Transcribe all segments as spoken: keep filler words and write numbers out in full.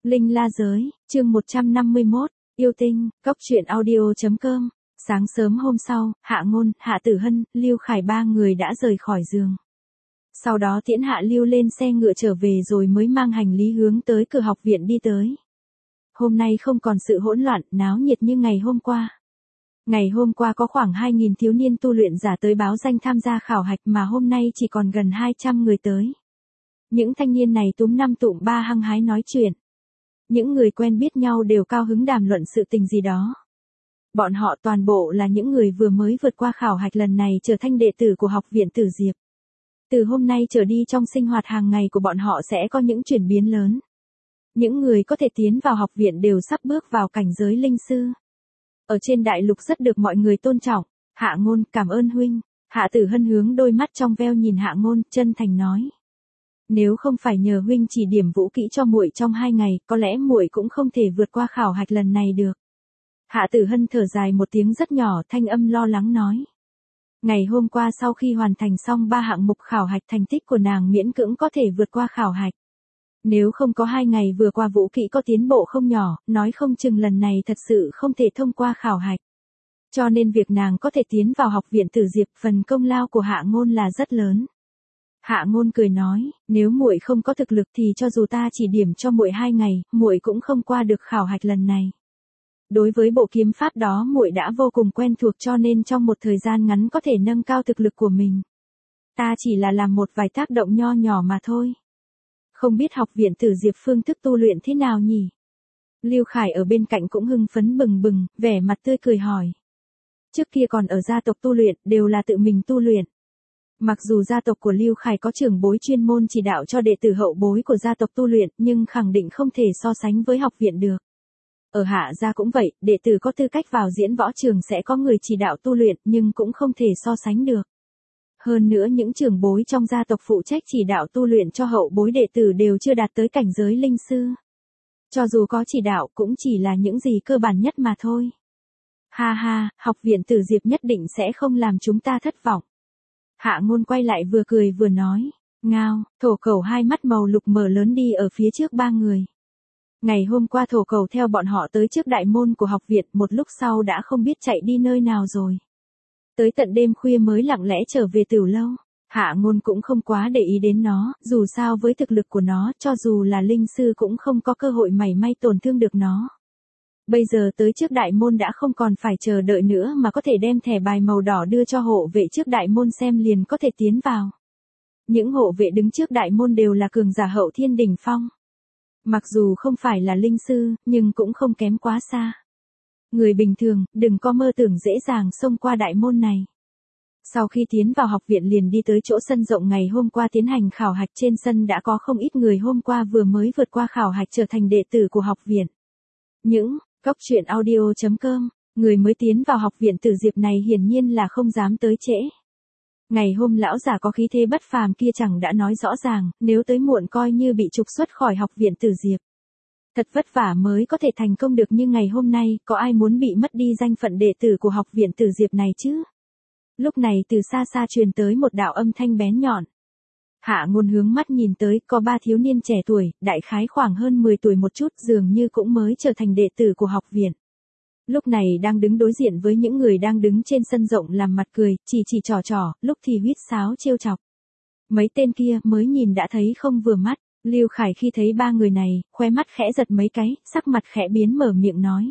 Linh La Giới, chương một trăm năm mươi mốt, yêu tinh, cốc truyện audio.com. Sáng sớm hôm sau, Hạ Ngôn, Hạ Tử Hân, Lưu Khải ba người đã rời khỏi giường. Sau đó tiễn Hạ Lưu lên xe ngựa trở về rồi mới mang hành lý hướng tới cửa học viện đi tới. Hôm nay không còn sự hỗn loạn, náo nhiệt như ngày hôm qua. Ngày hôm qua có khoảng hai nghìn thiếu niên tu luyện giả tới báo danh tham gia khảo hạch mà hôm nay chỉ còn gần hai trăm người tới. Những thanh niên này túm năm tụm ba hăng hái nói chuyện. Những người quen biết nhau đều cao hứng đàm luận sự tình gì đó. Bọn họ toàn bộ là những người vừa mới vượt qua khảo hạch lần này trở thành đệ tử của học viện Tử Diệp. Từ hôm nay trở đi trong sinh hoạt hàng ngày của bọn họ sẽ có những chuyển biến lớn. Những người có thể tiến vào học viện đều sắp bước vào cảnh giới linh sư. Ở trên đại lục rất được mọi người tôn trọng. Hạ Ngôn, cảm ơn huynh. Hạ Tử Hân hướng đôi mắt trong veo nhìn Hạ Ngôn, chân thành nói. Nếu không phải nhờ huynh chỉ điểm vũ kỹ cho muội trong hai ngày, có lẽ muội cũng không thể vượt qua khảo hạch lần này được. Hạ Tử Hân thở dài một tiếng rất nhỏ, thanh âm lo lắng nói. Ngày hôm qua sau khi hoàn thành xong ba hạng mục khảo hạch, thành tích của nàng miễn cưỡng có thể vượt qua khảo hạch. Nếu không có hai ngày vừa qua vũ kỹ có tiến bộ không nhỏ, nói không chừng lần này thật sự không thể thông qua khảo hạch. Cho nên việc nàng có thể tiến vào học viện Tử Diệp, phần công lao của Hạ Ngôn là rất lớn. Hạ Ngôn cười nói, nếu muội không có thực lực thì cho dù ta chỉ điểm cho muội hai ngày, muội cũng không qua được khảo hạch lần này. Đối với bộ kiếm pháp đó muội đã vô cùng quen thuộc, cho nên trong một thời gian ngắn có thể nâng cao thực lực của mình. Ta chỉ là làm một vài tác động nho nhỏ mà thôi. Không biết học viện Tử Diệp phương thức tu luyện thế nào nhỉ? Lưu Khải ở bên cạnh cũng hưng phấn bừng bừng, vẻ mặt tươi cười hỏi. Trước kia còn ở gia tộc tu luyện, đều là tự mình tu luyện. Mặc dù gia tộc của Lưu Khải có trưởng bối chuyên môn chỉ đạo cho đệ tử hậu bối của gia tộc tu luyện, nhưng khẳng định không thể so sánh với học viện được. Ở Hạ gia cũng vậy, đệ tử có tư cách vào diễn võ trường sẽ có người chỉ đạo tu luyện, nhưng cũng không thể so sánh được. Hơn nữa những trưởng bối trong gia tộc phụ trách chỉ đạo tu luyện cho hậu bối đệ tử đều chưa đạt tới cảnh giới linh sư. Cho dù có chỉ đạo cũng chỉ là những gì cơ bản nhất mà thôi. Ha ha, học viện Tử Diệp nhất định sẽ không làm chúng ta thất vọng. Hạ Ngôn quay lại vừa cười vừa nói. Ngao, Thổ Cẩu hai mắt màu lục mở lớn đi ở phía trước ba người. Ngày hôm qua Thổ Cẩu theo bọn họ tới trước đại môn của học viện, một lúc sau đã không biết chạy đi nơi nào rồi. Tới tận đêm khuya mới lặng lẽ trở về Tửu Lâu. Hạ Ngôn cũng không quá để ý đến nó, dù sao với thực lực của nó, cho dù là linh sư cũng không có cơ hội mảy may tổn thương được nó. Bây giờ tới trước đại môn đã không còn phải chờ đợi nữa mà có thể đem thẻ bài màu đỏ đưa cho hộ vệ trước đại môn xem liền có thể tiến vào. Những hộ vệ đứng trước đại môn đều là cường giả hậu thiên đỉnh phong. Mặc dù không phải là linh sư, nhưng cũng không kém quá xa. Người bình thường, đừng có mơ tưởng dễ dàng xông qua đại môn này. Sau khi tiến vào học viện liền đi tới chỗ sân rộng ngày hôm qua tiến hành khảo hạch, trên sân đã có không ít người hôm qua vừa mới vượt qua khảo hạch trở thành đệ tử của học viện. Những cốc truyện audio.com, người mới tiến vào học viện Tử Diệp này hiển nhiên là không dám tới trễ. Ngày hôm lão giả có khí thế bất phàm kia chẳng đã nói rõ ràng, nếu tới muộn coi như bị trục xuất khỏi học viện Tử Diệp. Thật vất vả mới có thể thành công được, như ngày hôm nay, có ai muốn bị mất đi danh phận đệ tử của học viện Tử Diệp này chứ? Lúc này từ xa xa truyền tới một đạo âm thanh bén nhọn. Hạ Ngôn hướng mắt nhìn tới, có ba thiếu niên trẻ tuổi, đại khái khoảng hơn mười tuổi một chút, dường như cũng mới trở thành đệ tử của học viện. Lúc này đang đứng đối diện với những người đang đứng trên sân rộng làm mặt cười, chỉ chỉ trò trò, lúc thì huýt sáo trêu chọc. Mấy tên kia mới nhìn đã thấy không vừa mắt. Lưu Khải khi thấy ba người này, khóe mắt khẽ giật mấy cái, sắc mặt khẽ biến mở miệng nói.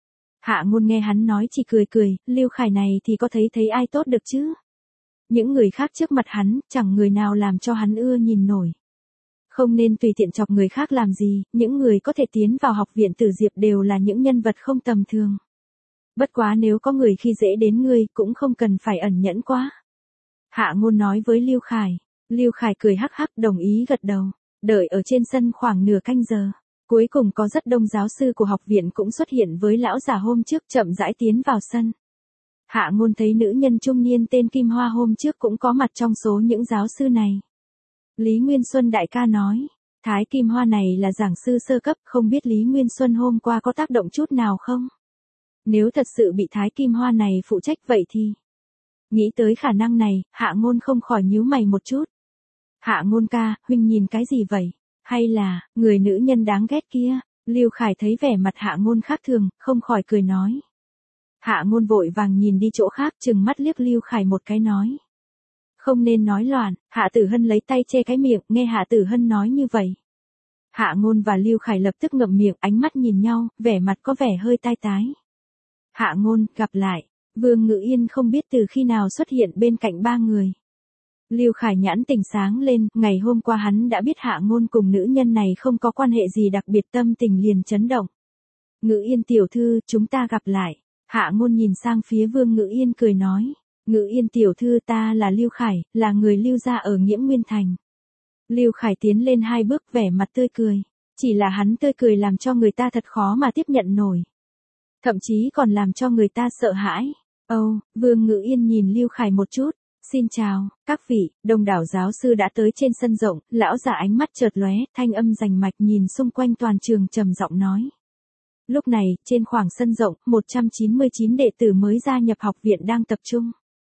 Hạ Ngôn nghe hắn nói chỉ cười cười, Lưu Khải này thì có thấy thấy ai tốt được chứ? Những người khác trước mặt hắn, chẳng người nào làm cho hắn ưa nhìn nổi. Không nên tùy tiện chọc người khác làm gì, những người có thể tiến vào học viện Tử Diệp đều là những nhân vật không tầm thường. Bất quá nếu có người khi dễ đến ngươi, cũng không cần phải ẩn nhẫn quá. Hạ Ngôn nói với Lưu Khải. Lưu Khải cười hắc hắc đồng ý gật đầu. Đợi ở trên sân khoảng nửa canh giờ. Cuối cùng có rất đông giáo sư của học viện cũng xuất hiện với lão già hôm trước, chậm rãi tiến vào sân. Hạ Ngôn thấy nữ nhân trung niên tên Kim Hoa hôm trước cũng có mặt trong số những giáo sư này. Lý Nguyên Xuân đại ca nói, Thái Kim Hoa này là giảng sư sơ cấp, không biết Lý Nguyên Xuân hôm qua có tác động chút nào không? Nếu thật sự bị Thái Kim Hoa này phụ trách vậy thì... Nghĩ tới khả năng này, Hạ Ngôn không khỏi nhíu mày một chút. Hạ Ngôn ca, huynh nhìn cái gì vậy? Hay là, người nữ nhân đáng ghét kia? Lưu Khải thấy vẻ mặt Hạ Ngôn khác thường, không khỏi cười nói. Hạ Ngôn vội vàng nhìn đi chỗ khác, trừng mắt liếc Lưu Khải một cái nói. Không nên nói loạn. Hạ Tử Hân lấy tay che cái miệng, nghe Hạ Tử Hân nói như vậy. Hạ Ngôn và Lưu Khải lập tức ngậm miệng, ánh mắt nhìn nhau, vẻ mặt có vẻ hơi tai tái. Hạ Ngôn, gặp lại. Vương Ngữ Yên không biết từ khi nào xuất hiện bên cạnh ba người. Lưu Khải nhãn tỉnh sáng lên, ngày hôm qua hắn đã biết Hạ Ngôn cùng nữ nhân này không có quan hệ gì đặc biệt, tâm tình liền chấn động. Ngữ Yên tiểu thư, chúng ta gặp lại. Hạ Ngôn nhìn sang phía Vương Ngữ Yên cười nói. Ngữ Yên tiểu thư, ta là Lưu Khải, là người Lưu gia ở Nghiễm Nguyên Thành. Lưu Khải tiến lên hai bước, vẻ mặt tươi cười. Chỉ là hắn tươi cười làm cho người ta thật khó mà tiếp nhận nổi. Thậm chí còn làm cho người ta sợ hãi. Âu, oh, Vương Ngữ Yên nhìn Lưu Khải một chút. Xin chào, các vị. Đông đảo giáo sư đã tới trên sân rộng, lão giả ánh mắt chợt lóe, thanh âm rành mạch nhìn xung quanh toàn trường trầm giọng nói. Lúc này, trên khoảng sân rộng, một trăm chín mươi chín đệ tử mới gia nhập học viện đang tập trung.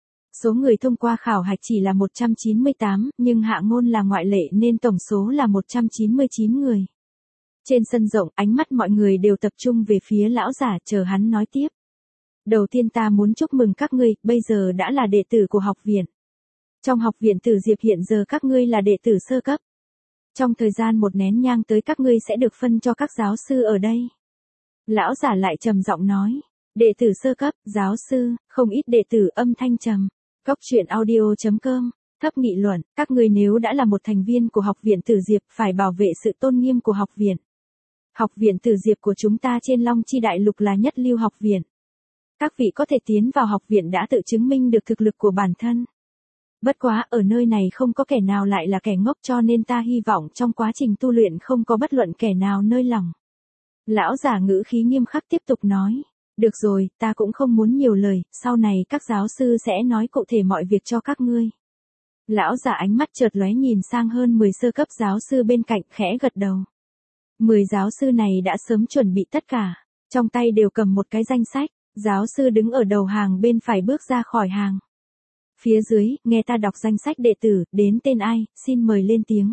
Số người thông qua khảo hạch chỉ là một trăm chín mươi tám, nhưng Hạ Ngôn là ngoại lệ nên tổng số là một trăm chín mươi chín người. Trên sân rộng, ánh mắt mọi người đều tập trung về phía lão giả, chờ hắn nói tiếp. Đầu tiên ta muốn chúc mừng các ngươi, bây giờ đã là đệ tử của học viện. Trong học viện Tử Diệp hiện giờ các ngươi là đệ tử sơ cấp. Trong thời gian một nén nhang tới các ngươi sẽ được phân cho các giáo sư ở đây. Lão giả lại trầm giọng nói. Đệ tử sơ cấp, giáo sư, không ít đệ tử âm thanh trầm. Cóc truyện audio chấm com, thấp nghị luận, các ngươi nếu đã là một thành viên của học viện Tử Diệp phải bảo vệ sự tôn nghiêm của học viện. Học viện Tử Diệp của chúng ta trên Long Chi Đại Lục là nhất lưu học viện. Các vị có thể tiến vào học viện đã tự chứng minh được thực lực của bản thân. Bất quá ở nơi này không có kẻ nào lại là kẻ ngốc, cho nên ta hy vọng trong quá trình tu luyện không có bất luận kẻ nào nơi lòng. Lão giả ngữ khí nghiêm khắc tiếp tục nói. Được rồi, ta cũng không muốn nhiều lời, sau này các giáo sư sẽ nói cụ thể mọi việc cho các ngươi. Lão giả ánh mắt chợt lóe nhìn sang hơn mười sơ cấp giáo sư bên cạnh, khẽ gật đầu. mười giáo sư này đã sớm chuẩn bị tất cả, trong tay đều cầm một cái danh sách. Giáo sư đứng ở đầu hàng bên phải bước ra khỏi hàng. Phía dưới, nghe ta đọc danh sách đệ tử, đến tên ai, xin mời lên tiếng.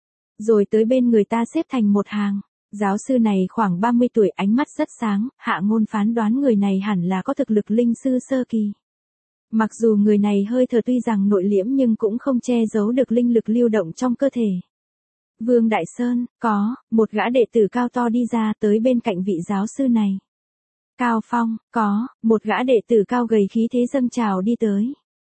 Rồi tới bên người ta xếp thành một hàng. Giáo sư này khoảng ba mươi tuổi, ánh mắt rất sáng, Hạ Ngôn phán đoán người này hẳn là có thực lực linh sư sơ kỳ. Mặc dù người này hơi thở tuy rằng nội liễm nhưng cũng không che giấu được linh lực lưu động trong cơ thể. Vương Đại Sơn, có, một gã đệ tử cao to đi ra tới bên cạnh vị giáo sư này. Cao Phong, có, một gã đệ tử cao gầy khí thế dâng trào đi tới.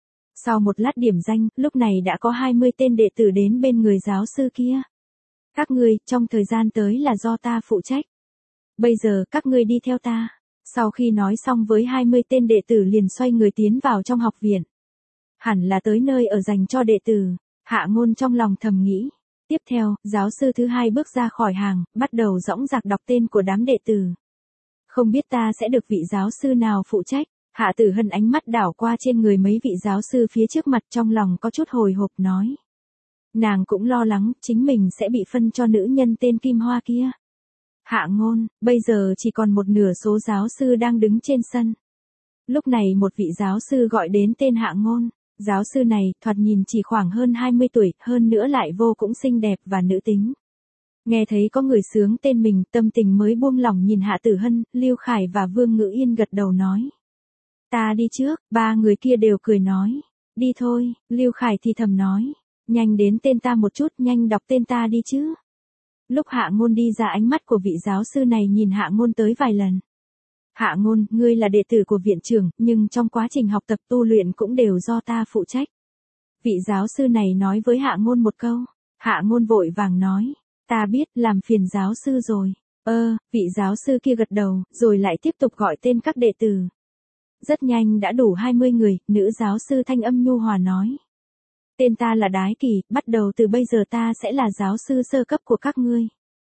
Sau một lát điểm danh, lúc này đã có hai mươi tên đệ tử đến bên người giáo sư kia. Các ngươi, trong thời gian tới là do ta phụ trách. Bây giờ, các ngươi đi theo ta. Sau khi nói xong với hai mươi tên đệ tử liền xoay người tiến vào trong học viện. Hẳn là tới nơi ở dành cho đệ tử. Hạ Ngôn trong lòng thầm nghĩ. Tiếp theo, giáo sư thứ hai bước ra khỏi hàng, bắt đầu dõng dạc đọc tên của đám đệ tử. Không biết ta sẽ được vị giáo sư nào phụ trách. Hạ Tử Hân ánh mắt đảo qua trên người mấy vị giáo sư phía trước mặt, trong lòng có chút hồi hộp nói. Nàng cũng lo lắng, chính mình sẽ bị phân cho nữ nhân tên Kim Hoa kia. Hạ Ngôn, bây giờ chỉ còn một nửa số giáo sư đang đứng trên sân. Lúc này một vị giáo sư gọi đến tên Hạ Ngôn. Giáo sư này, thoạt nhìn chỉ khoảng hơn hai mươi tuổi, hơn nữa lại vô cũng xinh đẹp và nữ tính. Nghe thấy có người xướng tên mình, tâm tình mới buông lỏng nhìn Hạ Tử Hân, Lưu Khải và Vương Ngữ Yên gật đầu nói. Ta đi trước, ba người kia đều cười nói. Đi thôi, Lưu Khải thì thầm nói. Nhanh đến tên ta một chút, nhanh đọc tên ta đi chứ. Lúc Hạ Ngôn đi ra, ánh mắt của vị giáo sư này nhìn Hạ Ngôn tới vài lần. Hạ Ngôn, ngươi là đệ tử của viện trưởng, nhưng trong quá trình học tập tu luyện cũng đều do ta phụ trách. Vị giáo sư này nói với Hạ Ngôn một câu. Hạ Ngôn vội vàng nói. Ta biết, làm phiền giáo sư rồi. Ơ, vị giáo sư kia gật đầu, rồi lại tiếp tục gọi tên các đệ tử. Rất nhanh đã đủ hai mươi người, nữ giáo sư thanh âm nhu hòa nói. Tên ta là Đái Kỳ, bắt đầu từ bây giờ ta sẽ là giáo sư sơ cấp của các ngươi.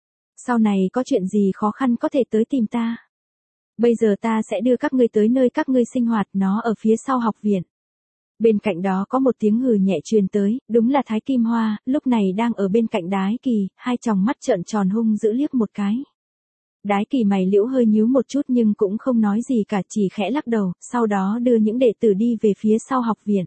Sau này có chuyện gì khó khăn có thể tới tìm ta. Bây giờ ta sẽ đưa các ngươi tới nơi các ngươi sinh hoạt, nó ở phía sau học viện. Bên cạnh đó có một tiếng hừ nhẹ truyền tới, đúng là Thái Kim Hoa, lúc này đang ở bên cạnh Đái Kỳ, hai tròng mắt trợn tròn hung dữ liếc một cái. Đái Kỳ mày liễu hơi nhíu một chút nhưng cũng không nói gì cả, chỉ khẽ lắc đầu, sau đó đưa những đệ tử đi về phía sau học viện.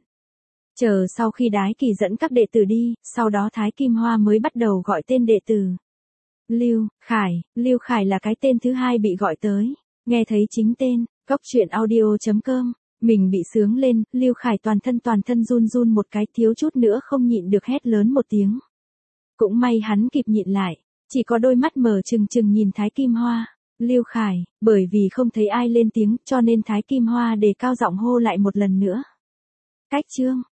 Chờ sau khi Đái Kỳ dẫn các đệ tử đi, sau đó Thái Kim Hoa mới bắt đầu gọi tên đệ tử. Lưu Khải, Lưu Khải là cái tên thứ hai bị gọi tới. Nghe thấy chính tên, cóc truyện audio chấm com, mình bị sướng lên, Lưu Khải toàn thân toàn thân run run một cái, thiếu chút nữa không nhịn được hét lớn một tiếng. Cũng may hắn kịp nhịn lại, chỉ có đôi mắt mở trừng trừng nhìn Thái Kim Hoa. Lưu Khải, bởi vì không thấy ai lên tiếng cho nên Thái Kim Hoa đề cao giọng hô lại một lần nữa. Cách chương